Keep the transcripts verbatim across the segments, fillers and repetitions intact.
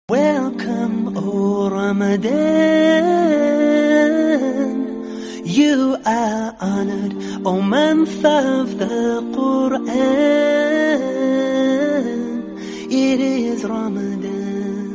Welcome, O Ramadan. You are honored, O month of the Quran. It is Ramadan.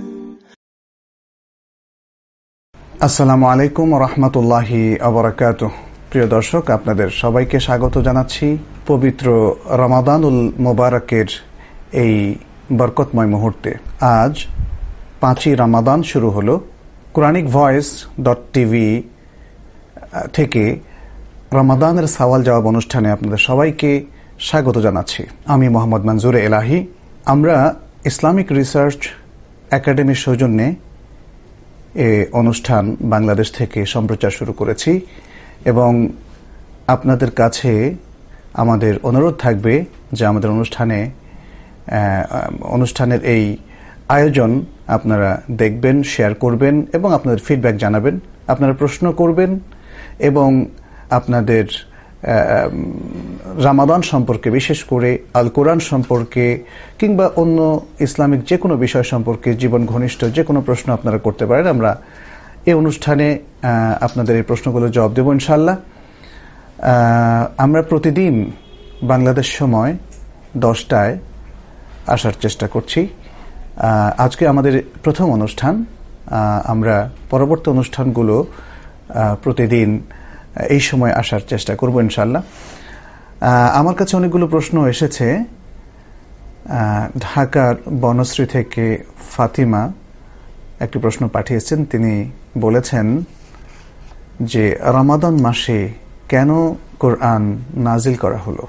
আসসালামু আলাইকুম ওয়া রাহমাতুল্লাহি ওয়া বারাকাতুহু। প্রিয় দর্শক, আপনাদের সবাইকে স্বাগত জানাচ্ছি পবিত্র রমাদানুল মোবারকের এই বরকতময় মুহূর্তে। আজ পাঁচই রমাদান শুরু হলো। কোরআনিক ভয়েস ডট টিভি থেকে রমাদানের সওয়াল জবাব অনুষ্ঠানে আপনাদের সবাইকে স্বাগত জানাচ্ছি। আমি মোহাম্মদ মনজুর এলাহি। আমরা ইসলামিক রিসার্চ একাডেমির সৌজন্যে এ অনুষ্ঠান বাংলাদেশ থেকে সম্প্রচার শুরু করেছি এবং আপনাদের কাছে আমাদের অনুরোধ থাকবে যে আমাদের অনুষ্ঠানে অনুষ্ঠানের এই আয়োজন আপনারা দেখবেন, শেয়ার করবেন এবং আপনাদের ফিডব্যাক জানাবেন। আপনারা প্রশ্ন করবেন এবং আপনাদের রমাদান সম্পর্কে, বিশেষ করে আল কোরআন সম্পর্কে কিংবা অন্য ইসলামিক যে কোনো বিষয় সম্পর্কে জীবন ঘনিষ্ঠ যে কোনো প্রশ্ন আপনারা করতে পারেন। আমরা এই অনুষ্ঠানে আপনাদের এই প্রশ্নগুলোর জবাব দেব ইনশাআল্লাহ। আমরা প্রতিদিন বাংলাদেশ সময় দশটায় আসার চেষ্টা করছি। আজকে আমাদের প্রথম অনুষ্ঠান। আমরা পরবর্তী অনুষ্ঠানগুলো প্রতিদিন এই সময় আসার চেষ্টা করব ইনশাআল্লাহ। আমার কাছে অনেকগুলো প্রশ্ন এসেছে। ঢাকার বনশ্রী থেকে ফাতিমা একটি প্রশ্ন পাঠিয়েছেন। তিনি বলেছেন যে রমাদান মাসে কেন কোরআন নাজিল করা হলো?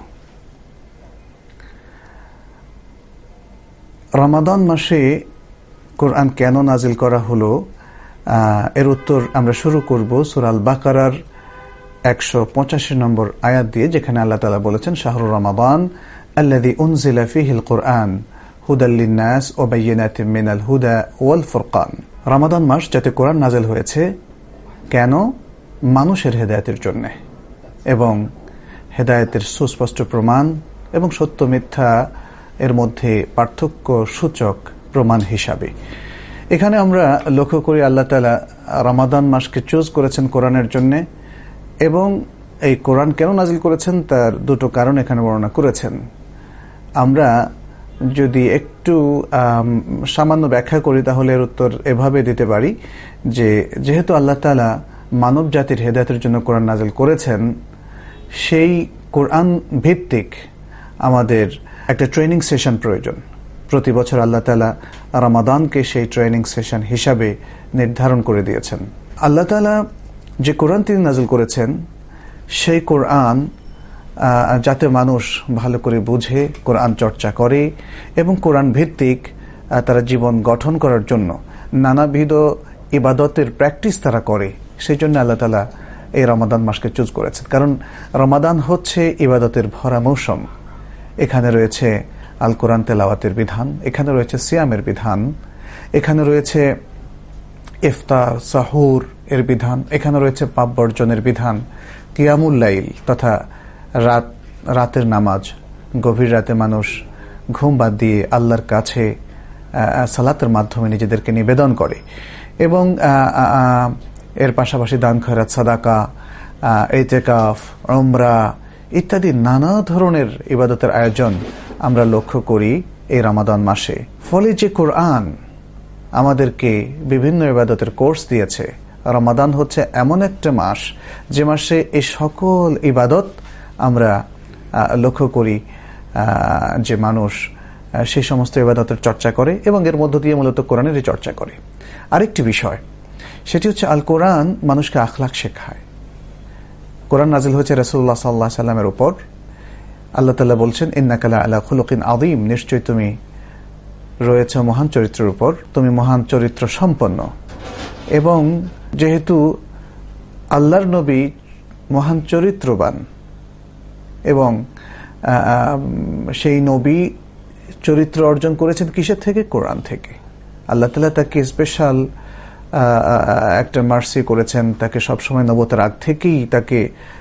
রমাদান মাসে কোরআন কেন নাজিল করা হলো এর উত্তর আমরা শুরু করব সূরা আল বাকারার একশো পঁচাশি নম্বর আয়াত দিয়ে, যেখানে আল্লাহ তাআলা বলেছেন, শাহরু রমাদান আল্লাযী উনজিলা ফীহিল কুরআন হুদাল লিন-নাস ওয়া বায়িনাতিন মিনাল হুদা ওয়াল ফুরকান। রমাদান মাস যাতে কোরআন নাজিল হয়েছে কেন? মানুষের হেদায়েতের জন্য এবং হেদায়েতের সুস্পষ্ট প্রমাণ এবং সত্য মিথ্যা এর মধ্যে পার্থক্য সূচক প্রমাণ হিসাবে। এখানে আমরা লক্ষ্য করি আল্লাহ তাআলা রমাদান মাসকে চুজ করেছেন কোরআনের জন্য এবং এই কোরআন কেন নাজিল করেছেন তার দুটো কারণ এখানে বর্ণনা করেছেন। আমরা যদি একটু সামান্য ব্যাখ্যা করি তাহলে এর উত্তর এভাবে দিতে পারি যে যেহেতু আল্লাহ তাআলা মানব জাতির হেদায়েতের জন্য কোরআন নাজিল করেছেন, সেই কোরআন ভিত্তিক আমাদের একটা ট্রেনিং সেশন প্রয়োজন। প্রতি বছর আল্লাহ তাআলা রমাদানকে সেই ট্রেনিং সেশন হিসাবে নির্ধারণ করে দিয়েছেন। আল্লাহ তাআলা যে কোরআন তিনি নাজিল করেছেন সেই কোরআন যাতে মানুষ ভালো করে বুঝে, কোরআন চর্চা করে এবং কোরআন ভিত্তিক তারা জীবন গঠন করার জন্য নানাবিধ ইবাদতের প্র্যাকটিস তারা করে, সেই জন্য আল্লাহ তাআলা এই রমাদান মাসকে চুজ করেছেন। কারণ রমাদান হচ্ছে ইবাদতের ভরা মৌসুম। এখানে রয়েছে আল কোরআন তেলাওয়াতের বিধান, এখানে রয়েছে সিয়ামের বিধান, এখানে রয়েছে ইফতার সাহুর এর বিধান, এখানে রয়েছে পাপ বর্জনের বিধান, কিয়ামুল লাইল তথা রাত রাতের নামাজ, গভীর রাতে মানুষ ঘুম বাদ দিয়ে আল্লাহর কাছে সালাতের মাধ্যমে নিজেদেরকে নিবেদন করে এবং এর পাশাপাশি দান খয়রাত, সাদাকা, ইতিকাফ, উমরা ইত্যাদি নানা ধরনের ইবাদতের আয়োজন আমরা লক্ষ্য করি এই রমাদান মাসে। ফলে যে কোরআন আমাদেরকে বিভিন্ন ইবাদতের কোর্স দিয়েছে, রমাদান হচ্ছে এমন একটা মাস যে মাসে এই সকল ইবাদত আমরা লক্ষ্য করি যে মানুষ সেই সমস্ত ইবাদতের চর্চা করে এবং এর মধ্য দিয়ে মূলত কোরআনেরই চর্চা করে। আরেকটি বিষয়, সেটি হচ্ছে আল কোরআন মানুষকে আখলাক শেখায়। কোরআন নাজিল হয়েছে রাসূলুল্লাহ সাল্লাল্লাহু আলাইহি সাল্লামের উপর। আল্লাহ তাআলা বলছেন, ইন্নাকা লাআলা খুলুকিন আযীম, নিশ্চয়ই তুমি রয়েছে মহান চরিত্রের উপর, তুমি মহান চরিত্র সম্পন্ন। এবং যেহেতু আল্লাহর নবী মহান চরিত্রবান এবং সেই নবী চরিত্র অর্জন করেছেন কিসের থেকে? কোরআন থেকে। আল্লাহ তাআলা তাকে স্পেশাল একটা মার্সি করেছেন, তাকে সবসময় নবুয়তের আগ থেকেই তাকে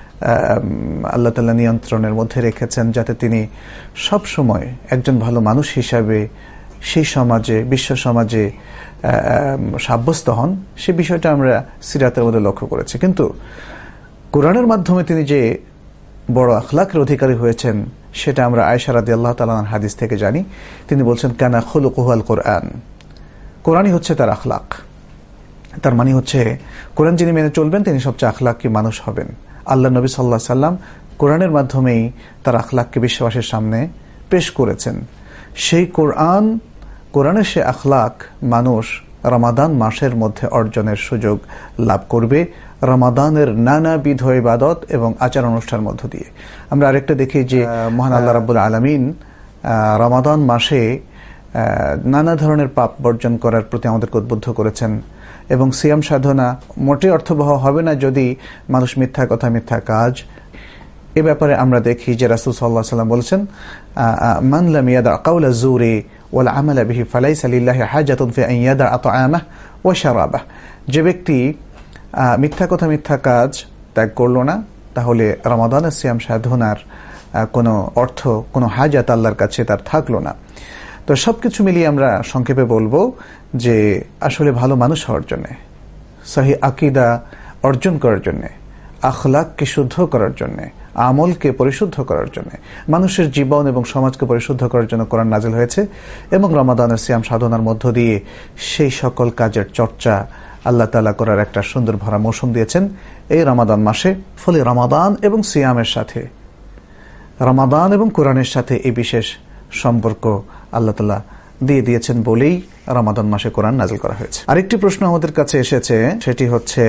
আল্লাহ তাআলা নিয়ন্ত্রণের মধ্যে রেখেছেন, যাতে তিনি সব সময় একজন ভালো মানুষ হিসাবে সেই সমাজে, বিশ্ব সমাজে সাব্যস্ত হন, সে বিষয়টা আমরা সিরাতের মধ্যে লক্ষ্য করেছি। কিন্তু কোরআনের মাধ্যমে তিনি যে বড় আখলাকের অধিকারী হয়েছেন সেটা আমরা আয়েশা রাদিয়াল্লাহু তাআলা আনহার হাদিস থেকে জানি। তিনি বলছেন, কানা খুলুকুহুল কোরআন, কোরআনই হচ্ছে তার আখলাক। তার মানে হচ্ছে কোরআন যিনি মেনে চলবেন তিনি সবচেয়ে আখলাকি মানুষ হবেন। আল্লাহ নবী সাল্লাল্লাহু আলাইহি সাল্লাম কোরআনের মাধ্যমেই তার আখলাককে বিশ্ববাসীর সামনে পেশ করেছেন। সেই কোরআন, কোরআনের সে আখলাক মানুষ রমাদান মাসের মধ্যে অর্জনের সুযোগ লাভ করবে, রমাদানের নানাবিধ ইবাদত এবং আচার অনুষ্ঠানের মধ্য দিয়ে। আমরা আরেকটা দেখি যে মহান আল্লাহ রাব্বুল আলামিন রমাদান মাসে নানা ধরনের পাপ বর্জন করার প্রতি আমাদেরকে উদ্বুদ্ধ করেছেন, এবং সিয়াম সাধনা মোটে অর্থবহ হবে না যদি মানুষ মিথ্যা কথা, মিথ্যা কাজ, এ ব্যাপারে আমরা দেখি যে রাসূল সাল্লাল্লাহু আলাইহি ওয়াসাল্লাম বলেছেন, মান লাম ইয়াদা কাওলা যুরি ওয়াল আমালা বিহি ফালাইসা লিল্লাহি হাজাতুন ফি আন ইয়াদা আতআমাহু ওয়া শারাবাহু। যে ব্যক্তি মিথ্যা কথা, মিথ্যা কাজ ত্যাগ করলো না, তাহলে রমাদানের সিয়াম সাধনার কোনো অর্থ, কোনো হাজাত আল্লাহর কাছে তার থাকলো না। তো সবকিছু মিলিয়ে আমরা সংক্ষেপে বলবো যে আসলে ভালো মানুষ হওয়ার জন্য, সহি আকীদা অর্জন করার জন্য, আখলাককে শুদ্ধ করার জন্য, আমলকে পরিশুদ্ধ করার জন্য, মানুষের জীবন এবং সমাজকে পরিশুদ্ধ করার জন্য কোরআন নাজিল হয়েছে, এবং রমাদানের সিয়াম সাধনার মধ্য দিয়ে সেই সকল কাজের চর্চা আল্লাহ তাআলা করার একটা সুন্দর ভরা মৌসুম দিয়েছেন এই রমাদান মাসে। ফলে রমাদান এবং সিয়ামের সাথে, রমাদান এবং কোরআনের সাথে এই বিশেষ সম্পর্ক আল্লাহ তাআলা দিয়ে দিয়েছেন বলেই রমাদান মাসে কোরআন নাজিল করা হয়েছে। আরেকটি প্রশ্ন আমাদের কাছে এসেছে, সেটি হচ্ছে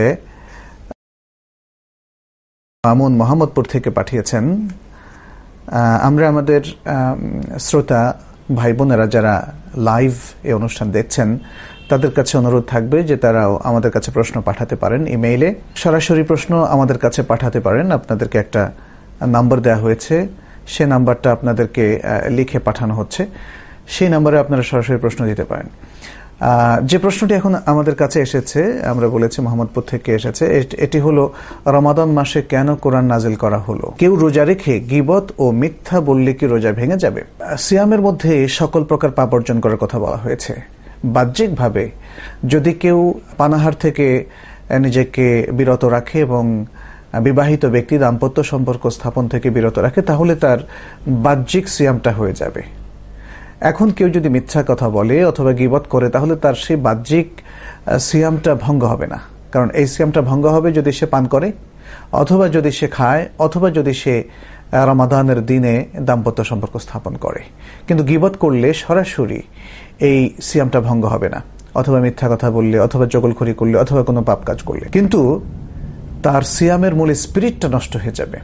মামুন মোহাম্মদপুর থেকে পাঠিয়েছেন। আমরা আমাদের শ্রোতা ভাই বোনেরা যারা লাইভ এই অনুষ্ঠান দেখছেন তাদের কাছে অনুরোধ থাকবে যে তারাও আমাদের কাছে প্রশ্ন পাঠাতে পারেন ইমেইলে। সরাসরি প্রশ্ন আমাদের কাছে পাঠাতে পারেন। আপনাদেরকে একটা নাম্বার দেওয়া হয়েছে, সে নাম্বারটা আপনাদেরকে লিখে পাঠানো হচ্ছে, সেই নাম্বারে আপনারা সরাসরি প্রশ্ন দিতে পারেন। যে প্রশ্নটি এখন আমাদের কাছে এসেছে, আমরা বলেছি মোহাম্মদপুর থেকে এসেছে, এটি হলো রমাদান মাসে কেন কোরআন নাজিল করা হলো? কেউ রোজা রেখে গীবত ও মিথ্যা বললে কি রোজা ভেঙে যাবে? সিয়ামের মধ্যে সকল প্রকার পাপ বর্জন করার কথা বলা হয়েছে। বাহ্যিকভাবে যদি কেউ পানাহার থেকে নিজেকে বিরত রাখে এবং বিবাহিত ব্যক্তি দাম্পত্য সম্পর্ক স্থাপন থেকে বিরত রাখে, তাহলে তার বাহ্যিক সিয়ামটা হয়ে যাবে। এখন কেউ যদি মিথ্যা কথা বলে অথবা গীবত করে, তাহলে তার সেই বাহ্যিক সিয়ামটা ভঙ্গ হবে না। কারণ এই সিয়ামটা ভঙ্গ হবে যদি সে পান করে, অথবা যদি সে খায়, অথবা যদি সে রমাদানের দিনে দাম্পত্য সম্পর্ক স্থাপন করে। কিন্তু গীবত করলে সরাসরি এই সিয়ামটা ভঙ্গ হবে না, অথবা মিথ্যা কথা বললে, অথবা চগলখড়ি করলে, অথবা কোনো পাপ কাজ করলে। কিন্তু তার সিয়ামের মূল স্পিরিটটা নষ্ট হয়ে যাবে।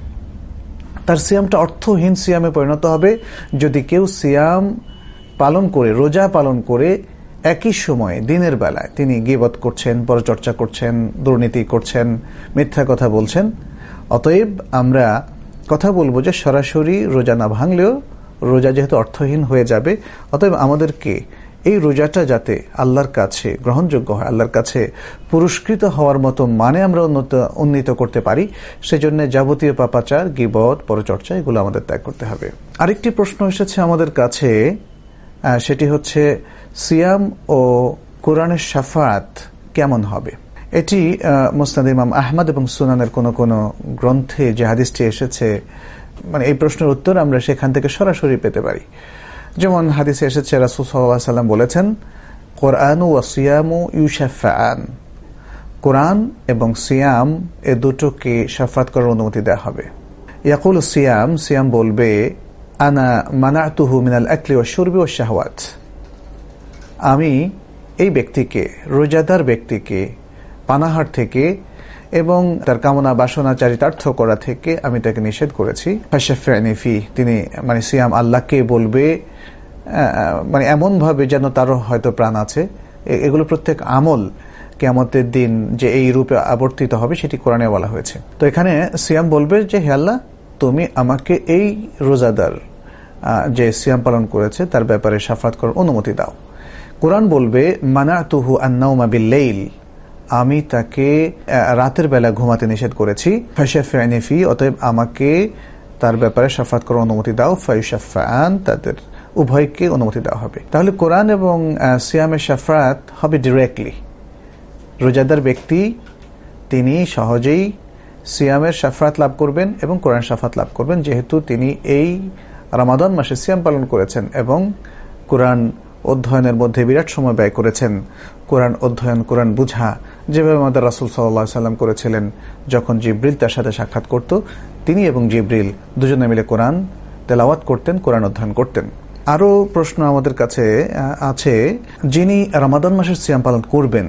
তার সিয়ামটা অর্থহীন সিয়ামে পরিণত হবে যদি কেউ সিয়াম পালন করে, রোজা পালন করে একই সময়ে দিনের বেলায় তিনি গীবত করছেন, পরচর্চা করছেন, দুর্নীতি করছেন, মিথ্যা কথা বলছেন। অতএব আমরা কথা বলবো যে সরাসরি রোজা না ভাঙলেও রোজা যেহেতু অর্থহীন হয়ে যাবে, অতএব আমাদেরকে এই রোজাটা যাতে আল্লাহর কাছে গ্রহণযোগ্য হয়, আল্লাহর কাছে পুরস্কৃত হওয়ার মতো মানে আমরা উন্নত উন্নীত করতে পারি, সেজন্য যাবতীয় পাপাচার, গীবত, পরচর্চা এগুলো আমাদের ত্যাগ করতে হবে। আরেকটি প্রশ্ন এসেছে আমাদের কাছে, সেটি হচ্ছে সিয়াম ও কোরআনের শাফাআত কেমন হবে? এটি মুসনাদ ইমাম আহমদ এবং সুনানের কোন কোন গ্রন্থে যে হাদিসটি এসেছে, মানে এই প্রশ্নের উত্তর আমরা সেখান থেকে সরাসরি পেতে পারি। যেমন হাদিসে এসেছে, রাসূল সাল্লাল্লাহু আলাইহি ওয়াসাল্লাম বলেছেন, কোরআন ওয়া সিয়ামু ইউশাফাআন, কোরআন এবং সিয়াম এ দুটোকে শাফাআত করার অনুমতি দেওয়া হবে। ইয়াকুল সিয়াম, সিয়াম বলবে, আনা মানাতুহু মিনাল আকলি ওয়াশ শুরবি ওয়াশ শাহওয়াত, আমি এই ব্যক্তিকে, রোজাদার ব্যক্তিকে পানাহার থেকে এবং তার কামনা বাসনা চারিতার্থ করা থেকে আমি তাকে নিষেধ করেছি। ফাশাফিনি ফি, তিনি মানে সিয়াম আল্লাহকে বলবে মানে এমন ভাবে যেন তারও হয়তো প্রাণ আছে। এগুলো প্রত্যেক আমল কিয়ামতের দিন যে এই রূপে আবর্তিত হবে সেটি কোরআনে বলা হয়েছে। তো এখানে সিয়াম বলবে যে, হে আল্লাহ, তুমি আমাকে এই রোজাদার যে সিয়াম পালন করেছে তার ব্যাপারে শাফাত করার অনুমতি দাও। কোরআন বলবে, মানাতুহু আন-নাওমা বিল-লাইল, আমি তাকে রাতের বেলা ঘুমাতে নিষেধ করেছি। ফাশাফিনি ফি, অতএব আমাকে তার ব্যাপারে শাফাত করার অনুমতি দাও। ফায়ুশাফাআন, তাদের উভয়কে অনুমতি দেওয়া হবে। তাহলে কোরআন এবং সিয়ামের শাফাত হবে ডিরেক্টলি। রোজাদার ব্যক্তি তিনি সহজেই সিয়ামের শাফাত লাভ করবেন এবং কোরআন শাফাত লাভ করবেন, যেহেতু তিনি এই রমাদান মাসে সিয়াম পালন করেছেন এবং কোরআন অধ্যয়নের মধ্যে বিরাট সময় ব্যয় করেছেন। কোরআন অধ্যয়ন, কোরআন বুঝা, যেভাবে আমাদের রাসূল সাল্লাল্লাহু আলাইহি সাল্লাম করেছিলেন। যখন জিবরিল তার সাথে সাক্ষাৎ করত, তিনি এবং জিবরিল দুজনে মিলে কোরআন তেলাওয়াত করতেন, কোরআন অধ্যয়ন করতেন। আরও প্রশ্ন আমাদের কাছে আছে, যিনি রমাদান মাসের সিয়াম পালন করবেন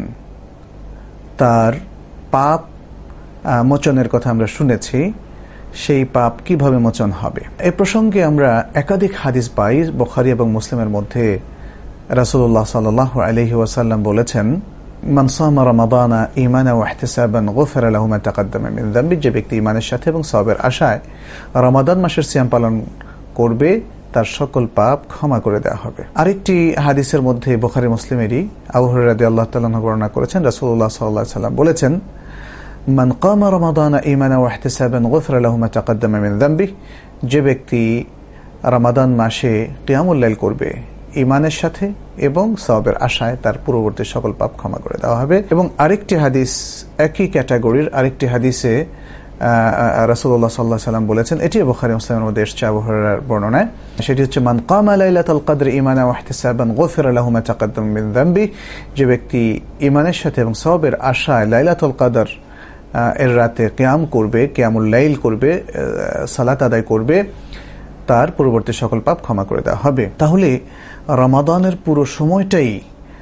তার পাপ মোচনের কথা আমরা শুনেছি, সেই পাপ কিভাবে মোচন হবে? এই প্রসঙ্গে আমরা একাধিক হাদিস পাই বুখারী এবং মুসলিমের মধ্যে। রাসূলুল্লাহ সাল্লাল্লাহু আলাইহি ওয়াসাল্লাম বলেছেন, মান সামা রমাদানা ঈমানান ওয়া ইহতিসাবান গুফিরা লাহু মা তাকাদ্দামা মিন যামবি, যে ব্যক্তি ঈমানের সাথে এবং সওয়াবের আশায় রমাদান মাসের সিয়াম পালন করবে তার সকল পাপ ক্ষমা করে দেওয়া হবে। আরেকটি হাদিসের মধ্যে বুখারী মুসলিমেরই আবু হুরায়রা রাদিয়াল্লাহু তাআলা বর্ণনা করেছেন, রাসূলুল্লাহ সাল্লাল্লাহু আলাইহি ওয়াসাল্লাম বলেছেন, মান কামা রমাদানা ঈমানান ওয়া ইহতিসাবান গুফিরা লাহু মা তাকাদ্দামা মিন যামবি, যে ব্যক্তি রমাদান মাসে কিয়ামুল লাইল করবে ঈমানের সাথে এবং সওয়াবের আশায়, তার পূর্ববর্তী সকল পাপ ক্ষমা করে দেওয়া হবে। এবং আরেকটি হাদিস, একই ক্যাটাগরির আরেকটি হাদিসে রাসূলুল্লাহ সাল্লাল্লাহু আলাইহি ওয়াসাল্লাম বলেছেন, এটি বুখারী মুসলিমের মধ্যে এসেছে আবু হুরায়রার বর্ণনায়, সেটি হচ্ছে, মান কামা লাইলাতুল কদর ঈমানান ওয়া ইহতিসাবান গুফিরা লাহু মা তাকাদ্দামা মিন যামবি, যে ব্যক্তি ঈমানের সাথে এবং সওয়াবের আশায় লাইলাতুল কদর এর রাতে কিয়াম করবে, কিয়ামুল লাইল করবে, সালাত আদায় করবে, তার পূর্ববর্তী সকল পাপ ক্ষমা করে দেওয়া হবে। তাহলে রমাদানের পুরো সময়টাই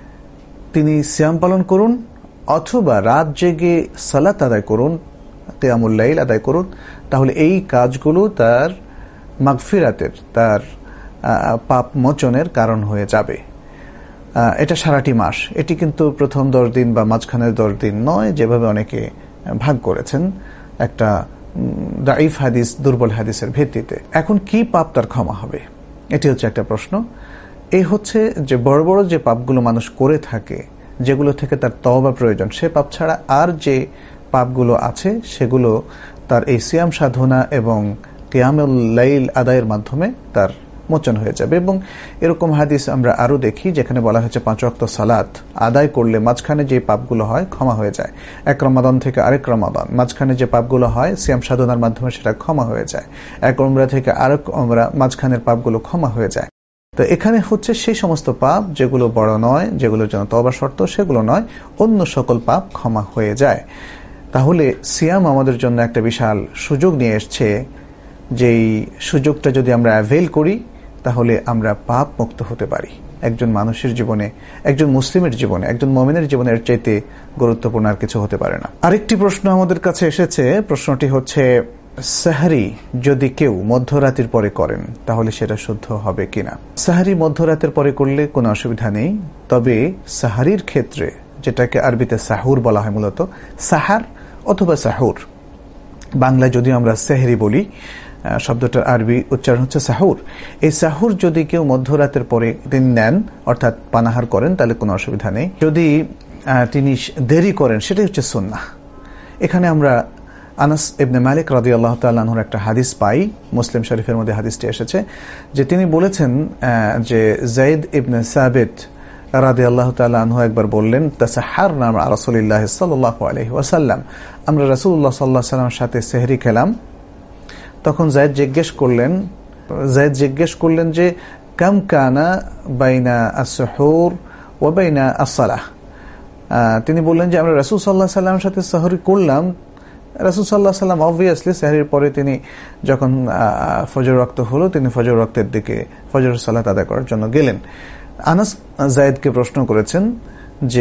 তিনি সিয়াম পালন করুন অথবা রাত জেগে সালাত আদায় করুন, কিয়ামুল লাইল আদায় করুন, তাহলে এই কাজগুলো তার মাগফিরাতের, তার পাপ মোচনের কারণ হয়ে যাবে। এটা সারাটি মাস, এটি কিন্তু প্রথম দশ দিন বা মাঝখানের দশ দিন নয়, যেভাবে অনেকে ভাগ করেছেন একটা দাঈফ হাদিস, দুর্বল হাদিসের ভিত্তিতে। এখন কি পাপ তার ক্ষমা হবে, এটি হচ্ছে একটা প্রশ্ন। এই হচ্ছে যে বড় বড় যে পাপগুলো মানুষ করে থাকে, যেগুলো থেকে তার তওবা প্রয়োজন, সে পাপ ছাড়া আর যে পাপগুলো আছে সেগুলো তার এই সিয়াম সাধনা এবং কিয়ামুল লাইল আদায়ের মাধ্যমে তার মোচন হয়ে যাবে। এবং এরকম হাদিস আমরা আরো দেখি যেখানে বলা হয়েছে পাঁচ ওয়াক্ত সালাত আদায় করলে মাঝখানে যে পাপগুলো হয় ক্ষমা হয়ে যায়। এক রমাদান থেকে আরেক রমাদান, মাঝখানে যে পাপগুলো হয় সিয়াম সাধনার মাধ্যমে সেটা ক্ষমা হয়ে যায়। এক উমরা থেকে আরেক উমরা, মাঝখানের পাপগুলো ক্ষমা হয়ে যায়। তো এখানে হচ্ছে সেই সমস্ত পাপ যেগুলো বড় নয়, যেগুলোর জন্য তওবা শর্ত, সেগুলো নয়, অন্য সকল পাপ ক্ষমা হয়ে যায়। তাহলে সিয়াম আমাদের জন্য একটা বিশাল সুযোগ নিয়ে এসছে, যেই সুযোগটা যদি আমরা অ্যাভেল করি তাহলে আমরা পাপ মুক্ত হতে পারি। একজন মানুষের জীবনে, একজন মুসলিমের জীবনে, একজন মুমিনের জীবনে এর চাইতে গুরুত্বপূর্ণ আর কিছু হতে পারে না। আরেকটি প্রশ্ন আমাদের কাছে এসেছে, প্রশ্নটি হচ্ছে, সাহরি যদি কেউ মধ্যরাতের পরে করেন তাহলে সেটা শুদ্ধ হবে কিনা? সাহরি মধ্যরাতের পরে করলে কোনো অসুবিধা নেই, তবে সাহারির ক্ষেত্রে, যেটাকে আরবিতে সাহুর বলা হয়, মূলত সাহার অথবা সাহুর, বাংলায় যদিও আমরা সেহরি বলি, শব্দটার আরবি উচ্চারণ হচ্ছে সাহুর। এই সাহুর যদি কেউ মধ্যরাতের পরে তিনি নেন, অর্থাৎ পানাহার করেন, তাহলে কোনো অসুবিধা নেই। যদি তিনি দেরি করেন সেটাই হচ্ছে সুন্নাহ। এখানে আমরা আনাস ইবনে মালিক রাদিয়াল্লাহু তাআলা আনহুর একটা হাদিস পাই, মুসলিম শরীফের মধ্যে হাদিসটি এসেছে, যে তিনি বলেছেন যে যায়েদ ইবনে সাবিত রাদিয়াল্লাহু তাআলা আনহু একবার বললেন, তাসাহারনা মা রাসূলিল্লাহ সাল্লাল্লাহু আলাইহি ওয়াসাল্লাম, আমরা রাসূলুল্লাহ সাল্লাল্লাহু আলাইহি ওয়াসাল্লামের সাথে সেহরি খেলাম। তখন যায়েদ জিজ্ঞেস করলেন যায়েদ জিজ্ঞেস করলেন যে কাম কানা বাইনা আস-সুহুর ওয়া বাইনা আস-সালাহ, তিনি বললেন যে আমরা রাসূল সাল্লাল্লাহু আলাইহি ওয়াসাল্লামের সাথে সেহরি করলাম। রাসূল সাল্লাল্লাহু আলাইহি ওয়াসাল্লাম অবভিয়াসলি সেহরির পরে তিনি যখন ফজর ওয়াক্ত হলো, তিনি ফজর ওয়াক্তের দিকে ফজরের সালাত আদায় করার জন্য গেলেন। আনাস যায়েদকে প্রশ্ন করেছেন যে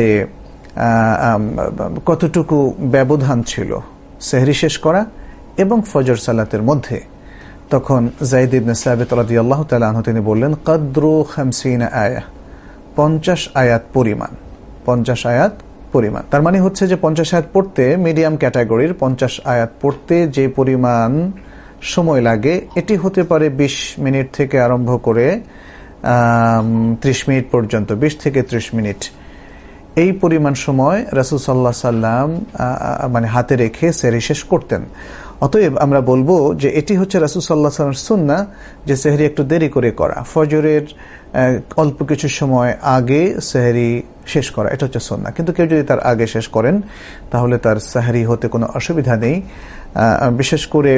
কতটুকু ব্যবধান ছিল সেহরি শেষ করা এবং ফজর সালাতের মধ্যে। তখন যায়েদ ইবনে সাবিত রাদিয়াল্লাহু তাআলা আনহু তিনি বললেন, কদরু খামসিনা আয়াহ, পঞ্চাশ আয়াত পরিমাণ, পঞ্চাশ আয়াত পরিমাণ। তার মানে হচ্ছে যে পঞ্চাশ আয়াত পড়তে, মিডিয়াম ক্যাটাগরির পঞ্চাশ আয়াত পড়তে যে পরিমাণ সময় লাগে, এটি হতে পারে বিশ মিনিট থেকে আরম্ভ করে ত্রিশ মিনিট পর্যন্ত, বিশ থেকে ত্রিশ মিনিট। এই পরিমাণ সময় রাসূল সাল্লাল্লাহু আলাইহি সাল্লাম মানে হাতে রেখে সেহরি শেষ করতেন। অতএব আমরা বলবো যে এটি হচ্ছে রাসূল সাল্লাল্লাহু আলাইহি ওয়াসাল্লামের সুন্নাহ যে সেহরি একটু দেরি করে করা, ফজরের অল্প কিছু সময় আগে সেহরি শেষ করা, এটা হচ্ছে সুন্নাহ। কিন্তু কেউ যদি তার আগে শেষ করেন তাহলে তার সেহরি হতে কোনো অসুবিধা নেই। বিশেষ করে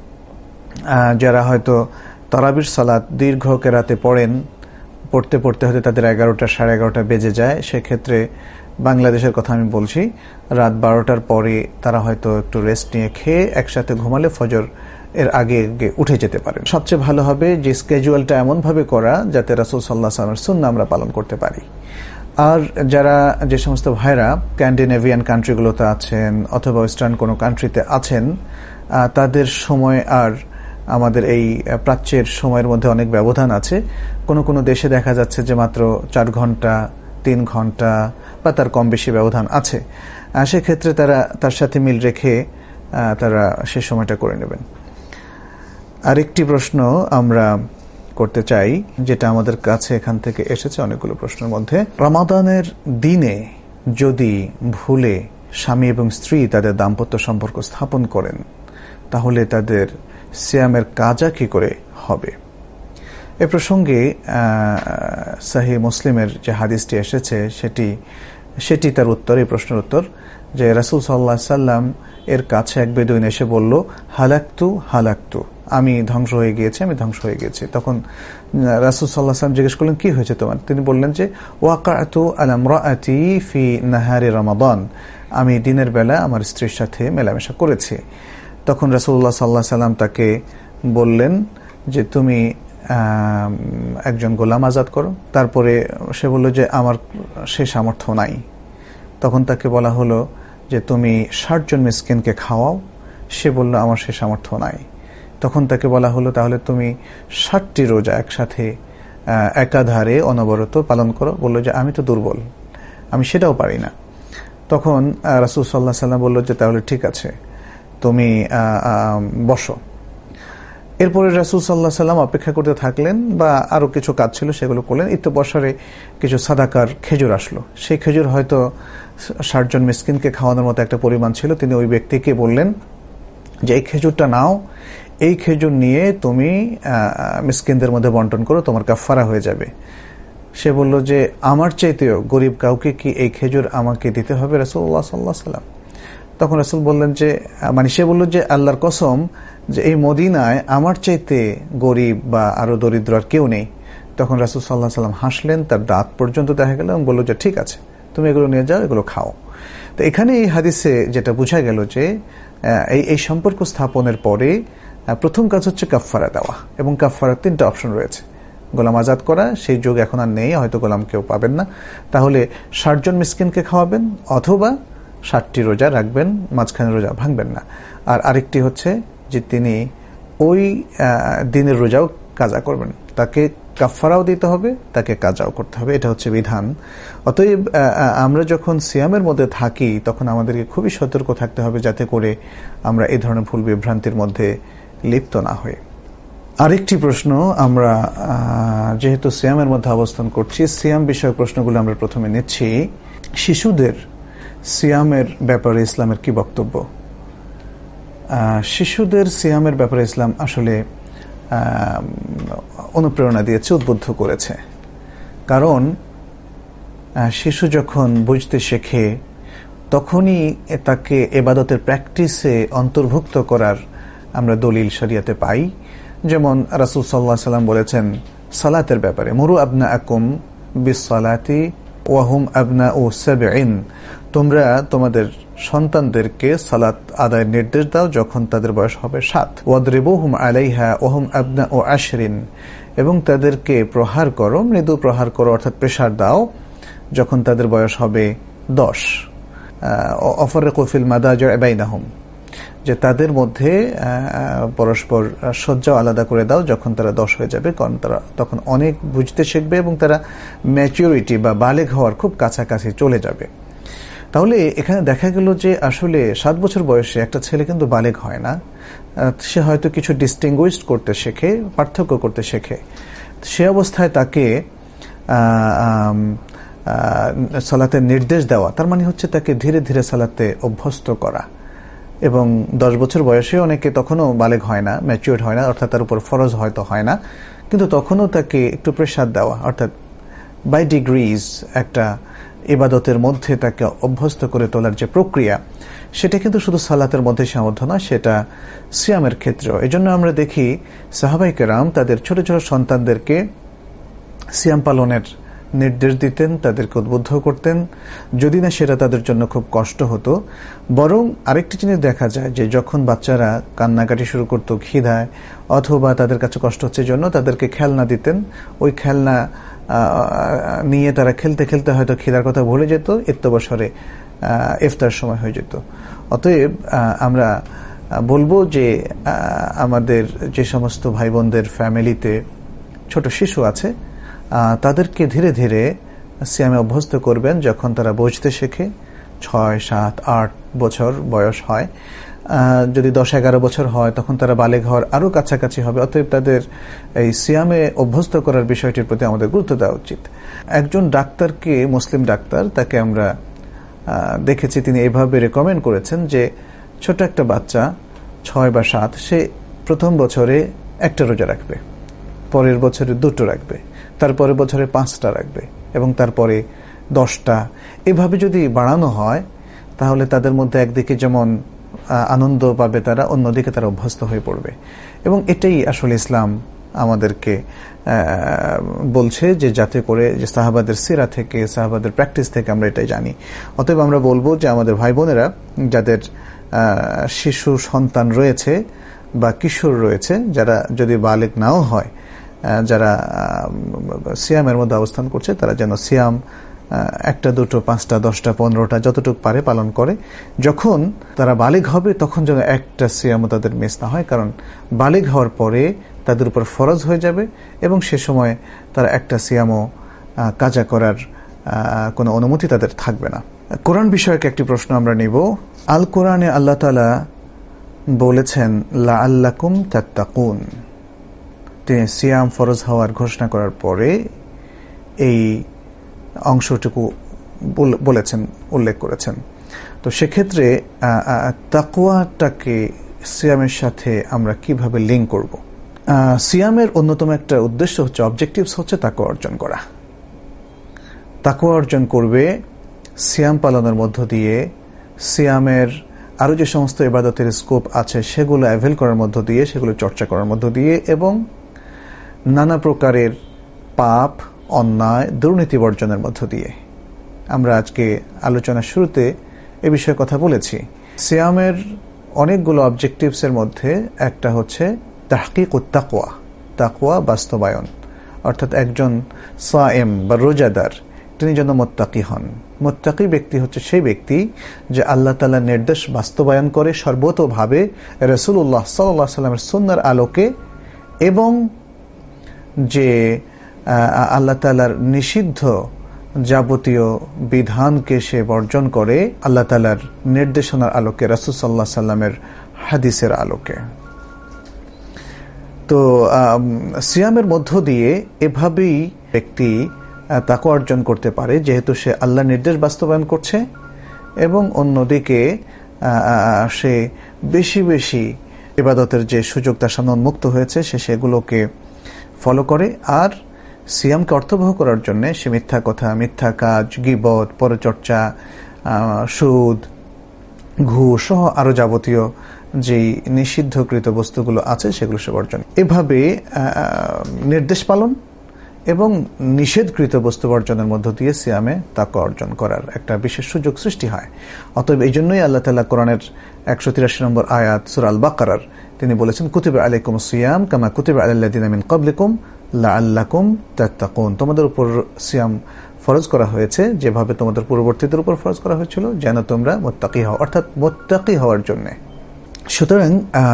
যারা হয়তো তারাবির সালাত দীর্ঘ কেরাতে পড়েন, পড়তে পড়তে হয়তো তাদের এগারোটা সাড়ে এগারোটা বেজে যায়, সেক্ষেত্রে বাংলাদেশের কথা আমি বলছি, রাত বারোটার পরে তারা হয়তো একটু রেস্ট নিয়ে খেয়ে একসাথে ঘুমালে ফজর এর আগে উঠে যেতে পারেন। সবচেয়ে ভালো হবে যে স্কেজুয়ালটা এমনভাবে করা যাতে রাসূল সাল্লাল্লাহু আলাইহি ওয়াসাল্লামের সুন্নাহ আমরা পালন করতে পারি। আর যারা যে সমস্ত ভাইরা স্ক্যান্ডিনেভিয়ান কান্ট্রিগুলোতে আছেন অথবা ওয়েস্টার্ন কোনো কান্ট্রিতে আছেন, তাদের সময় আর আমাদের এই প্রাচ্যের সময়ের মধ্যে অনেক ব্যবধান আছে। কোনো কোনো দেশে দেখা যাচ্ছে যে মাত্র চার ঘন্টা তিন ঘন্টা বা তার কম বেশি ব্যবধান আছে। সেক্ষেত্রে তারা তার সাথে মিল রেখে তারা সে সময়টা করে নেবেন। আরেকটি প্রশ্ন আমরা করতে চাই, যেটা আমাদের কাছে এখান থেকে এসেছে অনেকগুলো প্রশ্নের মধ্যে, রমাদানের দিনে যদি ভুলে স্বামী এবং স্ত্রী তাদের দাম্পত্য সম্পর্ক স্থাপন করেন তাহলে তাদের সিয়ামের কাজা কি করে হবে? এ প্রসঙ্গে সহিহ মুসলিমের যে হাদিসটি এসেছে সেটি সেটি তার উত্তর, এই প্রশ্নের উত্তর, যে রাসূল সাল্লাল্লাহু আলাইহি সাল্লাম এর কাছে এক বেদুইন এসে বলল, হালাকতু হালাকতু, আমি ধ্বংস হয়ে গিয়েছি, আমি ধ্বংস হয়ে গেছি। তখন রাসূল সাল্লাল্লাহু আলাইহি সাল্লাম জিজ্ঞেস করলেন, কি হয়েছে তোমার? তিনি বললেন যে ওয়াকাতু আলা ইমরাআতি ফি নাহারি রমাদান, আমি দিনের বেলা আমার স্ত্রীর সাথে মেলামেশা করেছি। তখন রাসূলুল্লাহ সাল্লাল্লাহু আলাইহি সাল্লাম তাকে বললেন যে তুমি একজন গোলাম আজাদ করো। তারপরে সে বলল যে আমার সে সামর্থ্য নাই। তখন তাকে বলা হলো যে তুমি ষাট জন মিসকিনকে খাওয়াও। সে বলল আমার সে সামর্থ্য নাই। তখন তাকে বলা হলো তাহলে তুমি ষাটটি রোজা একসাথে একাধারে অনবরত পালন করো। বলল যে আমি তো দুর্বল, আমি সেটাও পারি না। তখন রাসূল সাল্লাল্লাহু আলাইহি সাল্লাম বলল যে তাহলে ঠিক আছে, তুমি বসো। এরপরে রাসূল সাল্লাল্লাহু আলাইহি সাল্লাম অপেক্ষা করতে থাকলেন, বা আরো কিছু কাজ ছিল সেগুলো করলেন। ইত্যবসরে কিছু সাদাকার খেজুর আসলো। সেই খেজুর হয়তো ষাট জন মিসকিনকে খাওয়ানোর মতো একটা পরিমাণ ছিল। তিনি ওই ব্যক্তিকে বললেন যে এই খেজুরটা নাও, এই খেজুর নিয়ে তুমি মিসকিনদের মধ্যে বন্টন করো, তোমার কাফারা হয়ে যাবে। সে বলল যে আমার চাইতেও গরিব কাউকে কি এই খেজুর আমাকে দিতে হবে রাসূলুল্লাহ সাল্লাল্লাহু আলাইহি সাল্লাম? তখন রাসূল বললেন যে, মানে সে বলল যে আল্লাহর কসম যে এই মদিনায় আমার চাইতে গরিব বা আরো দরিদ্র আর কেউ নেই। তখন রাসূল সাল্লাল্লাহু আলাইহি সাল্লাম হাসলেন, তার দাঁত পর্যন্ত দেখা গেল, এবং বলল যে ঠিক আছে, তুমি এগুলো নিয়ে যাও, এগুলো খাও। তো এখানে এই হাদিসে যেটা বোঝা গেল যে এই এই সম্পর্ক স্থাপনের পরে প্রথম কাজ হচ্ছে কাফফারা দেওয়া, এবং কাফফারার তিনটা অপশন রয়েছে। গোলাম আজাদ করা, সেই যুগ এখন আর নেই, হয়তো গোলাম কেউ পাবেন না, তাহলে ষাট জন মিসকিনকে খাওয়াবেন, অথবা ষাটটি রোজা রাখবেন, মাঝখানে রোজা ভাঙবেন না। আর আরেকটি হচ্ছে যে তিনি ওই দিনের রোজাও কাজা করবেন, তাকে কাফফারাও দিতে হবে, তাকে কাজাও করতে হবে, এটা হচ্ছে বিধান। অতএব আমরা যখন সিয়ামের মধ্যে থাকি তখন আমাদেরকে খুবই সতর্ক থাকতে হবে যাতে করে আমরা এই ধরনের ভুল বিভ্রান্তির মধ্যে লিপ্ত না হই। আরেকটি প্রশ্ন, আমরা যেহেতু সিয়ামের মধ্যে অবস্থান করছি, সিয়াম বিষয়ক প্রশ্নগুলো আমরা প্রথমে নিচ্ছি। শিশুদের সিয়ামের ব্যাপারে ইসলামের কি বক্তব্য? শিশুদের সিয়ামের ব্যাপারে ইসলাম আসলে অনুপ্রেরণা দিয়েছে, উদ্বুদ্ধ করেছে। কারণ শিশু যখন বুঝতে শেখে তখনই তাকে ইবাদতের প্র্যাকটিসে অন্তর্ভুক্ত করার আমরা দলিল শরিয়াতে পাই। যেমন রাসূল সাল্লাল্লাহু আলাইহি সাল্লাম বলেছেন সালাতের ব্যাপারে, মুরু আবনাআকুম বিসসালাতি ওয়া হুম আবনাউ সাবঈন, তোমরা তোমাদের সন্তানদেরকে সালাত আদায়ের নির্দেশ দাও যখন তাদের বয়স হবে সাত। ওয়াদরিবুহুম আলাইহা ওয়া হুম আবনাউ আশরিন, এবং তাদেরকে প্রহার করো, মৃদু প্রহার করো, অর্থাৎ প্রেসার দাও যখন তাদের বয়স হবে দশ। অফারিকু ফিল মাদাজি' বাইনাহুম, যে তাদের মধ্যে পরস্পর শয্যা আলাদা করে দাও যখন তারা দশ হয়ে যাবে, কারণ তারা তখন অনেক বুঝতে শিখবে এবং তারা ম্যাচুরিটি বা বালেগ হওয়ার খুব কাছাকাছি চলে যাবে। তাহলে এখানে দেখা গেল যে আসলে সাত বছর বয়সে একটা ছেলে কিন্তু বালেগ হয় না, সে হয়তো কিছু ডিস্টিংগুইশড করতে শেখে, পার্থক্য করতে শেখে। সে অবস্থায় তাকে সালাতের নির্দেশ দেওয়া, তার মানে হচ্ছে তাকে ধীরে ধীরে সালাতে অভ্যস্ত করা। এবং দশ বছর বয়সে অনেকে তখনও বালেগ হয় না, ম্যাচিউরড হয় না, অর্থাৎ তার উপর ফরজ হয়তো হয় না, কিন্তু তখনও তাকে একটু প্রেসার দেওয়া, অর্থাৎ বাই ডিগ্রিজ একটা ইবাদতের মধ্যে তাকে অভ্যস্ত করে তোলার যে প্রক্রিয়া, সেটা কিন্তু শুধু সালাতের মধ্যে সীমাবদ্ধ না, সেটা সিয়ামের ক্ষেত্রেও। এই জন্য আমরা দেখি সাহাবায়ে কেরাম তাদের ছোট ছোট সন্তানদেরকে সিয়াম পালনের নির্দেশ দিতেন, তাদেরকে উদ্বুদ্ধ করতেন, যদি না সেটা তাদের জন্য খুব কষ্ট হতো। বরং আরেকটি জিনিস দেখা যায় যে যখন বাচ্চারা কান্নাকাটি শুরু করতো খিদায়, অথবা তাদের কাছে কষ্ট হচ্ছে জন্য তাদেরকে খেলনা দিতেন, ওই খেলনা নিয়ে তারা খেলতে খেলতে হয়তো খিদার কথা ভুলে যেত, ইত্যবসরে ইফতার সময় হয়ে যেত। অতএব আমরা বলবো যে আমাদের যে সমস্ত ভাই বোনদের ফ্যামিলিতে ছোট শিশু আছে, তাদেরকে ধীরে ধীরে সিয়ামে অভ্যস্ত করবেন। যখন তারা বুঝতে শেখে, ছয় সাত আট বছর বয়স হয়, যদি দশ এগারো বছর হয় তখন তারা বালেগ হওয়ার আরও কাছাকাছি হবে। অতএব তাদের এই সিয়ামে অভ্যস্ত করার বিষয়টির প্রতি আমাদের গুরুত্ব দেওয়া উচিত। একজন ডাক্তারকে, মুসলিম ডাক্তার, তাকে আমরা দেখেছি তিনি এভাবে রেকমেন্ড করেছেন যে ছোট একটা বাচ্চা ছয় বা সাত, সে প্রথম বছরে একটা রোজা রাখবে, পরের বছরে দুটো রাখবে, তারপরের বছরে পাঁচটা রাখবে, এবং তারপরে দশটা। এভাবে যদি বাড়ানো হয় তাহলে তাদের মধ্যে একদিকে যেমন আনন্দ পাবে তারা, অন্যদিকে তারা অভ্যস্ত হয়ে পড়বে। এবং এটাই আসলে ইসলাম আমাদেরকে বলছে, যে যাতে করে যে সাহাবাদের সিরা থেকে, সাহাবাদের প্র্যাকটিস থেকে আমরা এটাই জানি। অতএব আমরা বলবো যে আমাদের ভাই বোনেরা যাদের শিশু সন্তান রয়েছে বা কিশোর রয়েছে, যারা যদি বালেগ নাও হয়, যারা সিয়ামের মধ্যে অবস্থান করছে, তারা যেন সিয়াম একটা দুটো পাঁচটা দশটা পনেরোটা যতটুকু পারে পালন করে। যখন তারা বালেগ হবে তখন যেন একটা সিয়ামও তাদের মিস না হয়, কারণ বালেগ হওয়ার পরে তাদের উপর ফরজ হয়ে যাবে এবং সে সময় তারা একটা সিয়ামও কাজা করার কোনো অনুমতি তাদের থাকবে না। কোরআন বিষয়ক একটি প্রশ্ন আমরা নিব। আল কোরআনে আল্লাহ তাআলা বলেছেন লাআল্লাকুম তাত্তাকুন। তিনি সিয়াম ফরজ হওয়ার ঘোষণা করার পরে এই অংশটুকু বলেছেন, উল্লেখ করেছেন। তো সেক্ষেত্রে তাকওয়াটাকে সিয়ামের সাথে আমরা কিভাবে লিঙ্ক করব? সিয়ামের অন্যতম একটা উদ্দেশ্য হচ্ছে, অবজেক্টিভস হচ্ছে তাকওয়া অর্জন করা। তাকওয়া অর্জন করবে সিয়াম পালনের মধ্য দিয়ে, সিয়ামের আরও যে সমস্ত ইবাদতের স্কোপ আছে সেগুলো অ্যাভেল করার মধ্য দিয়ে, সেগুলো চর্চা করার মধ্য দিয়ে, এবং নানা প্রকারের পাপ, অন্যায়, দুর্নীতি বর্জনের মধ্য দিয়ে। আমরা আজকে আলোচনার শুরুতে এ বিষয়ে কথা বলেছি। সিয়ামের অনেকগুলো অবজেক্টিভসের মধ্যে একটা হচ্ছে তাহকিকুত তাকওয়া, তাকওয়া বাস্তবায়ন। অর্থাৎ একজন সায়েম বা রোজাদার তিনি যেন মুত্তাকি হন। মুত্তাকি ব্যক্তি হচ্ছে সেই ব্যক্তি যে আল্লাহ তাআলার নির্দেশ বাস্তবায়ন করে সর্বতোভাবে, রাসূলুল্লাহ সাল্লাল্লাহু আলাইহি ওয়াসাল্লামের সুন্নাহর আলোকে, এবং যে আল্লাহ তাআলার নিষিদ্ধ যাবতীয় বিধানকে সে বর্জন করে আল্লাহ তাআলার নির্দেশনার আলোকে, রাসূল সাল্লাল্লাহু আলাইহি ওয়াসাল্লামের হাদিসের আলোকে। তো সিয়ামের মধ্য দিয়ে এভাবেই ব্যক্তি তাকওয়া অর্জন করতে পারে, যেহেতু সে আল্লাহর নির্দেশ বাস্তবায়ন করছে এবং অন্যদিকে সে বেশি বেশি ইবাদতের যে সুযোগ তার সামনে উন্মুক্ত হয়েছে সে সেগুলোকে ফলো করে। আর সিয়ামকে অর্থবহ করার জন্য সে মিথ্যা কথা, মিথ্যা কাজ, গীবত, পরচর্চা, সুদ, ঘুষ সহ আরো যাবতীয় যে নিষিদ্ধকৃত বস্তুগুলো আছে সেগুলো সে বর্জন। এভাবে নির্দেশ পালন এবং নিষেধকৃত বস্তু বর্জনের মধ্য দিয়ে সিয়ামে তাকওয়া অর্জন করার একটা বিশেষ সুযোগ সৃষ্টি হয়। অতএব এই জন্যই আল্লাহ তাআলা কোরআনের একশো তিরাশি নম্বর আয়াত সূরা আল বাকারার তিনি বলেছেন, কুতিবা আলাইকুমুস সিয়াম কামা কুতিবা আলাল লাযিনা মিন ক্বাবলিকুম লাআল্লাকুম তাত্তাকুন। তোমাদের উপর সিয়াম ফরজ করা হয়েছে যেভাবে তোমাদের পূর্ববর্তীদের উপর ফরজ করা হয়েছিল, যেন তোমরা মুত্তাকি হও, অর্থাৎ মুত্তাকি হওয়ার জন্য। সুতরাং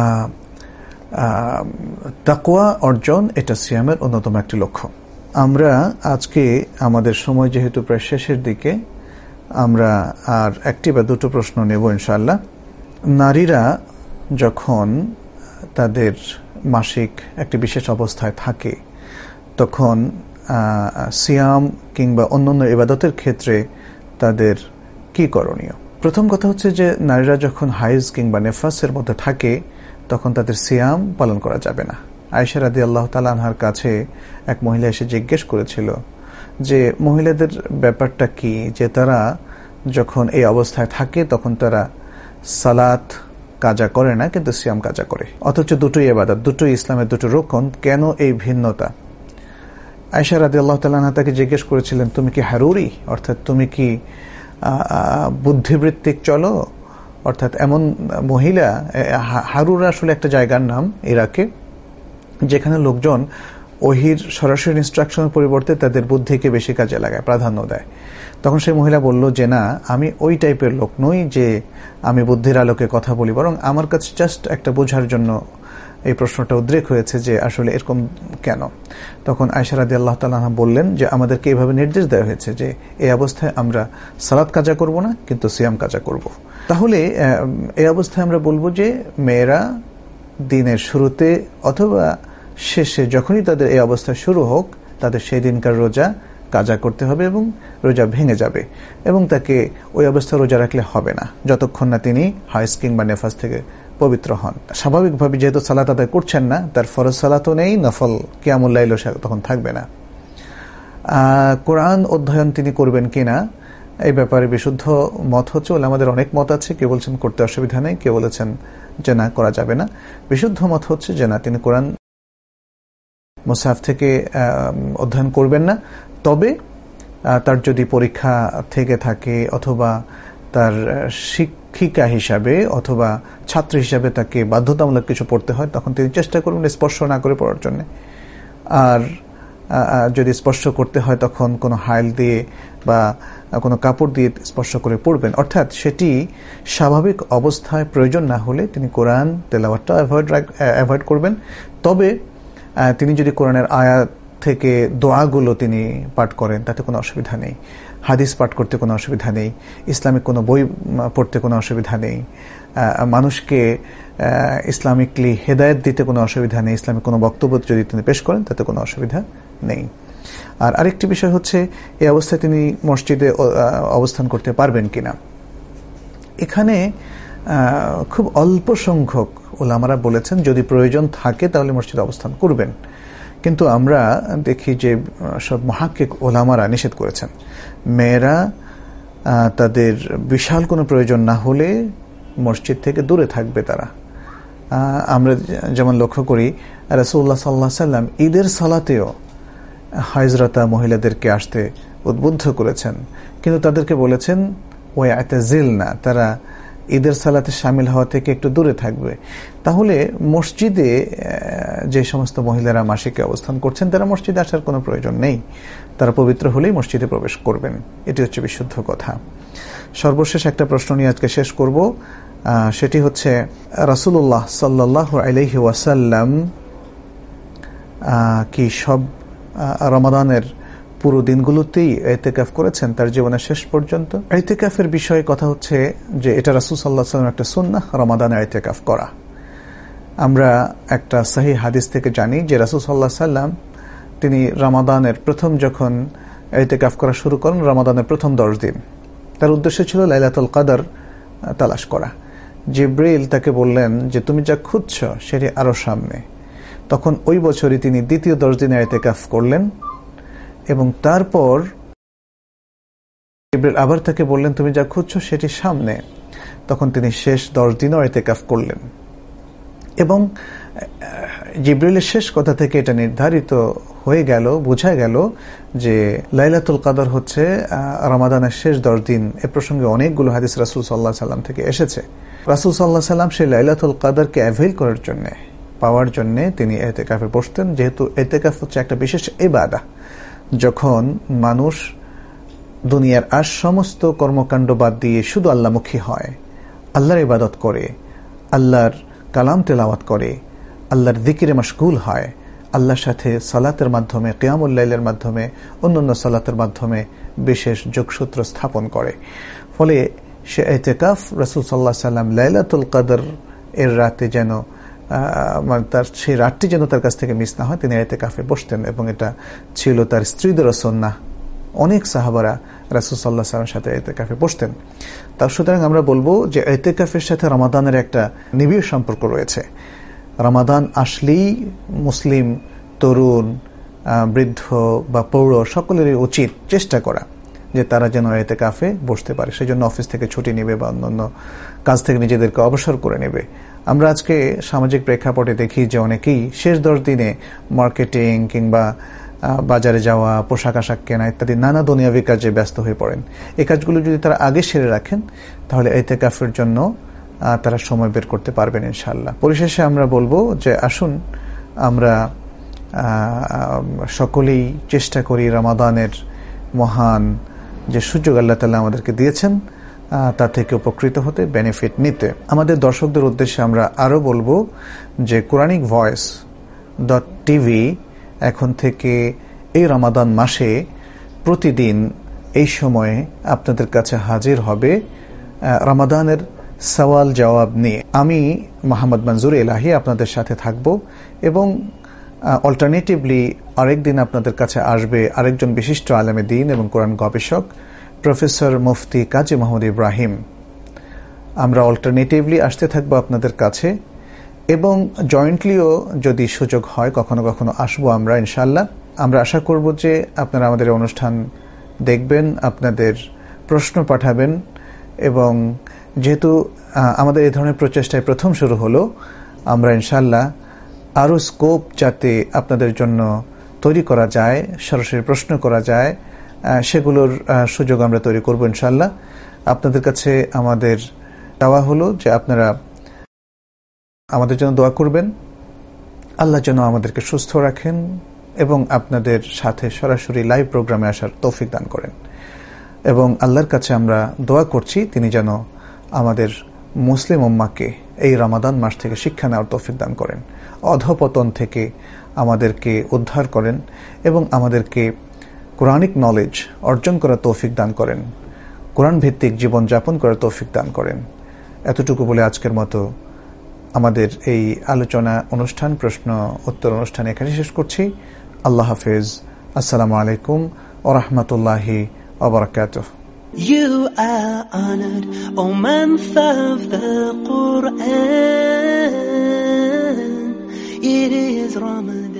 তাকওয়া অর্জন এটা সিয়ামের অন্যতম একটি লক্ষ্য। আমরা আজকে আমাদের সময় যেহেতু প্রায় শেষের দিকে, আমরা আর একটি বা দুটো প্রশ্ন নেব ইনশাআল্লাহ। নারীরা যখন তাদের মাসিক একটি বিশেষ অবস্থায় থাকে তখন সিয়াম কিংবা অন্যান্য ইবাদতের ক্ষেত্রে তাদের কি করণীয়? প্রথম কথা হচ্ছে যে নারীরা যখন হাইজ কিংবা নেফাসের মধ্যে থাকে তখন তাদের সিয়াম পালন করা যাবে না। আয়েশা রাদিয়াল্লাহু তাআলা আনহার কাছে এক মহিলা এসে জিজ্ঞেস করেছিল যে মহিলাদের ব্যাপারটা কি, যে তারা যখন এই অবস্থায় থাকে তখন তারা সালাত কাজা করে না কিন্তু সিয়াম কাজা করে, অথচ দুটোই ইবাদত, দুটোই ইসলামের দুটো রকম, কেন এই ভিন্নতা? আয়েশা রাদিয়াল্লাহু তাআলা আনহা তাকে জিজ্ঞেস করেছিলেন, তুমি কি হারুরি, অর্থাৎ তুমি কি বুদ্ধিবৃত্তিক চলো? অর্থাৎ এমন মহিলা, হারুরা আসলে একটা জায়গার নাম ইরাকে, যেখানে লোকজন ওহির সরাসরি ইনস্ট্রাকশনের পরিবর্তে তাদের বুদ্ধিকে বেশি কাজে লাগায়, প্রাধান্য দেয়। তখন সেই মহিলা বলল যে না, আমি ওই টাইপের লোক নই যে আমি বুদ্ধির আলোকে কথা বলি, বরং আমার কাছে জাস্ট একটা বোঝার জন্য এই প্রশ্নটা উদ্রেক হয়েছে যে আসলে এরকম কেন। তখন আয়েশা রাদিয়াল্লাহু তাআলা আনহা বললেন যে আমাদেরকে এইভাবে নির্দেশ দেওয়া হয়েছে যে এই অবস্থায় আমরা সালাত কাজা করব না কিন্তু সিয়াম কাজা করব। তাহলে এই অবস্থায় আমরা বলবো যে মেয়েরা দিনের শুরুতে অথবা শেষে যখনই তাদের এই অবস্থা শুরু হোক তাদের সেই দিনকার রোজা কাজা করতে হবে এবং রোজা ভেঙে যাবে, এবং তাকে ওই অবস্থা রোজা রাখলে হবে না যতক্ষণ না তিনি হাইজ কিংবা নেফাস থেকে পবিত্র হন। স্বাভাবিকভাবে যেহেতু সালাত আদায় করছেন না, তার ফরজ সালাতও নেই, নফল কিয়ামুল লাইলও তখন থাকবে না। কোরআন অধ্যয়ন তিনি করবেন কিনা এই ব্যাপারে বিশুদ্ধ মত হচ্ছে, আমাদের অনেক মত আছে, কেউ বলছেন করতে অসুবিধা নেই, কেউ বলেছেন যে না করা যাবে না। বিশুদ্ধ মত হচ্ছে যে না, তিনি কোরআন মুসহাফ থেকে অধ্যয়ন করবেন না, তবে তার যদি পরীক্ষা থেকে থাকে অথবা তার শিক্ষিকা হিসাবে অথবা ছাত্র হিসাবে তাকে বাধ্যতামূলক কিছু পড়তে হয় তখন তিনি চেষ্টা করবেন স্পর্শ না করে পড়ার জন্য। আর যদি স্পর্শ করতে হয় তখন কোনো হাইল দিয়ে বা কোনো কাপড় দিয়ে স্পর্শ করে পড়বেন, অর্থাৎ সেটি স্বাভাবিক অবস্থায় প্রয়োজন না হলে তিনি কোরআন তেলাওয়াতটা অ্যাভয়েড অ্যাভয়েড করবেন। তবে তিনি যদি কোরআনের আয়াত থেকে দোয়াগুলো তিনি পাঠ করেন তাতে কোনো অসুবিধা নেই, হাদিস পাঠ করতে কোনো অসুবিধা নেই, ইসলামিক কোনো বই পড়তে কোনো অসুবিধা নেই, মানুষকে ইসলামিকলি হেদায়েত দিতে কোনো অসুবিধা নেই, ইসলামিক কোনো বক্তব্য যদি তিনি পেশ করেন তাতে কোনো অসুবিধা নেই। আর আরেকটি বিষয় হচ্ছে এই অবস্থায় তিনি মসজিদে অবস্থান করতে পারবেন কিনা। এখানে খুব অল্প সংখ্যক ওলামারা বলেছেন যদি প্রয়োজন থাকে তাহলে মসজিদে অবস্থান করবেন, কিন্তু আমরা দেখি যে সব মুহাক্কিক ওলামারা নিষেধ করেছেন। মেয়েরা তাদের বিশাল কোনো প্রয়োজন না হলে মসজিদ থেকে দূরে থাকবে তারা। আমরা যেমন লক্ষ্য করি রাসূলুল্লাহ সাল্লাল্লাহু আলাইহি সাল্লাম ঈদের সালাতেও হাইজরতা মহিলাদেরকে আসতে উদ্বুদ্ধ করেছেন, কিন্তু তাদেরকে বলেছেন ওয়ায়াতাজিলনা, তারা ঈদের সালাতে শামিল হওয়া থেকে একটু দূরে থাকবে। তাহলে মসজিদে যে সমস্ত মহিলারা মাসিকে অবস্থান করছেন তারা মসজিদে আসার কোনো প্রয়োজন নেই, তারা পবিত্র হলেই মসজিদে প্রবেশ করবেন, এটি হচ্ছে বিশুদ্ধ কথা। সর্বশেষ একটা প্রশ্ন নিয়ে আজকে শেষ করব, সেটি হচ্ছে রাসূলুল্লাহ সাল্লাল্লাহু আলাইহি ওয়াসাল্লাম কি সব রমাদানের পুরো দিনগুলোতেই ইতিকাফ করেছেন তার জীবনের শেষ পর্যন্ত? ইতিকাফের বিষয়ে কথা হচ্ছে যে এটা রাসূল সাল্লাল্লাহু আলাইহি ওয়াসাল্লাম একটা সুন্নাহ রমাদানে ইতিকাফ করা। আমরা একটা সহিহ হাদিস থেকে জানি যে রাসূল সাল্লাল্লাহু আলাইহি ওয়াসাল্লাম তিনি রমাদানের প্রথম যখন ইতিকাফ করা শুরু করেন রমাদানের প্রথম দশ দিন, তার উদ্দেশ্য ছিল লাইলাতুল কদর তালাশ করা। জিবরিল তাকে বললেন যে তুমি যা খুঁজছ সেটি আরো সামনে। তখন ওই বছরই তিনি দ্বিতীয় দশ দিনে ইতিকাফ করলেন এবং তারপর জিবরিল আবার তাকে বললেন তুমি যা খুঁজছ সেটি সামনে। তখন তিনি শেষ দশ দিনও ইতিকাফ করলেন এবং জিবরিলের শেষ কথা থেকে এটা নির্ধারিত হয়ে গেল, বোঝা গেল যে লাইলাতুল কদর হচ্ছে রমাদানের শেষ দশ দিন। এ প্রসঙ্গে অনেকগুলো হাদিস রাসূল সাল্লাল্লাহু আলাইহি সাল্লাম থেকে এসেছে। রাসূল সাল্লাল্লাহু আলাইহি সাল্লাম সেই লাইলাতুল কদরকে অ্যাভেইল করার জন্য, পাওয়ার জন্য তিনি ইতিকাফে বসতেন, যেহেতু ইতিকাফ হচ্ছে একটা বিশেষ ইবাদত। যখন মানুষ দুনিয়ার আর সমস্ত কর্মকাণ্ড বাদ দিয়ে শুধু আল্লাহমুখী হয়, আল্লাহর ইবাদত করে, আল্লাহর কালাম তেলাওয়াত করে, আল্লাহর যিকিরে মশগুল হয়, আল্লাহর সাথে সালাতের মাধ্যমে, কিয়ামুল লাইলের মাধ্যমে, অন্যান্য সালাতের মাধ্যমে বিশেষ যোগসূত্র স্থাপন করে। ফলে সে ইতিকাফ রাসূল সাল্লাল্লাহু আলাইহি সাল্লাম লাইলাতুল কদর এর রাতে যেন মানে তার সেই রাতটি যেন তার কাছ থেকে মিস না হয়, তিনি ইতিকাফে বসতেন এবং এটা ছিল তার স্ত্রীদেরও সুন্নাহ। অনেক সাহাবারা রাসূল সাল্লাল্লাহু আলাইহি ওয়াসাল্লামের সাথে ইতিকাফে বসতেন। তার সুতরাং আমরা বলবো যে ইতিকাফের সাথে রমাদানের একটা নিবিড় সম্পর্ক রয়েছে। রমাদান আসলেই মুসলিম তরুণ, বৃদ্ধ বা পৌর সকলেরই উচিত চেষ্টা করা যে তারা যেন ইতিকাফে বসতে পারে। সেই জন্য অফিস থেকে ছুটি নেবে বা অন্যান্য কাজ থেকে নিজেদেরকে অবসর করে নেবে। আমরা আজকে সামাজিক প্রেক্ষাপটে দেখি যে অনেকেই শেষ দশ দিনে মার্কেটিং কিংবা বাজারে যাওয়া, পোশাক আশাক কেনা ইত্যাদি নানা দুনিয়াবি কাজে ব্যস্ত হয়ে পড়েন। এই কাজগুলো যদি তারা আগে সেরে রাখেন তাহলে ইতিকাফের জন্য তারা সময় বের করতে পারবেন ইনশাআল্লাহ। পরিশেষে আমরা বলবো যে আসুন আমরা সকলেই চেষ্টা করি রমাদানের মহান যে সুযোগ আল্লাহ তাআলা আমাদেরকে দিয়েছেন তা থেকে উপকৃত হতে, বেনিফিট নিতে। আমাদের দর্শকদের উদ্দেশ্যে আমরা আরো বলবো যে কোরআনিক ভয়েস ডট টিভি এখন থেকে এই রমাদান মাসে প্রতিদিন এই সময়ে আপনাদের কাছে হাজির হবে রমাদানের সওয়াল জবাব নিয়ে। আমি মোহাম্মদ মনজুর এলাহি আপনাদের সাথে থাকব এবং অল্টারনেটিভলি আরেকদিন আপনাদের কাছে আসবে আরেকজন বিশিষ্ট আলেমে দ্বীন এবং কোরআন গবেষক প্রফেসর মুফতি কাজী মোহাম্মদ ইব্রাহিম। আমরা অল্টারনেটিভলি আসতে থাকবো আপনাদের কাছে এবং জয়েন্টলিও যদি সুযোগ হয় কখনো কখনো আসবো আমরা ইনশাআল্লাহ। আমরা আশা করব যে আপনারা আমাদের অনুষ্ঠান দেখবেন, আপনাদের প্রশ্ন পাঠাবেন এবং যেহেতু আমাদের এই ধরনের প্রচেষ্টায় প্রথম শুরু হলো, আমরা ইনশাআল্লাহ আরও স্কোপ যাতে আপনাদের জন্য তৈরি করা যায়, সরাসরি প্রশ্ন করা যায়, সেগুলোর সুযোগ আমরা তৈরি করব ইনশাআল্লাহ। আপনাদের কাছে আমাদের চাওয়া হলো যে আপনারা আমাদের জন্য দোয়া করবেন, আল্লাহ যেন আমাদেরকে সুস্থ রাখেন এবং আপনাদের সাথে সরাসরি লাইভ প্রোগ্রামে আসার তৌফিক দান করেন। এবং আল্লাহর কাছে আমরা দোয়া করছি তিনি যেন আমাদের মুসলিম উম্মাহকে এই রমাদান মাস থেকে শিক্ষা নেওয়ার তৌফিক দান করেন, অধঃপতন থেকে আমাদেরকে উদ্ধার করেন এবং আমাদেরকে কোরআনিক নলেজ অর্জন করার তৌফিক দান করেন, কোরআন ভিত্তিক জীবন যাপন করার তৌফিক দান করেন। এতটুকু বলে আজকের মতো আমাদের এই আলোচনা অনুষ্ঠান, প্রশ্ন উত্তর অনুষ্ঠান এখানে শেষ করছি। আল্লাহ হাফেজ। আসসালামু আলাইকুম ওয়া রাহমাতুল্লাহি ওয়া বারাকাতুহু। You are honored, O month of the Quran. It is Ramadan.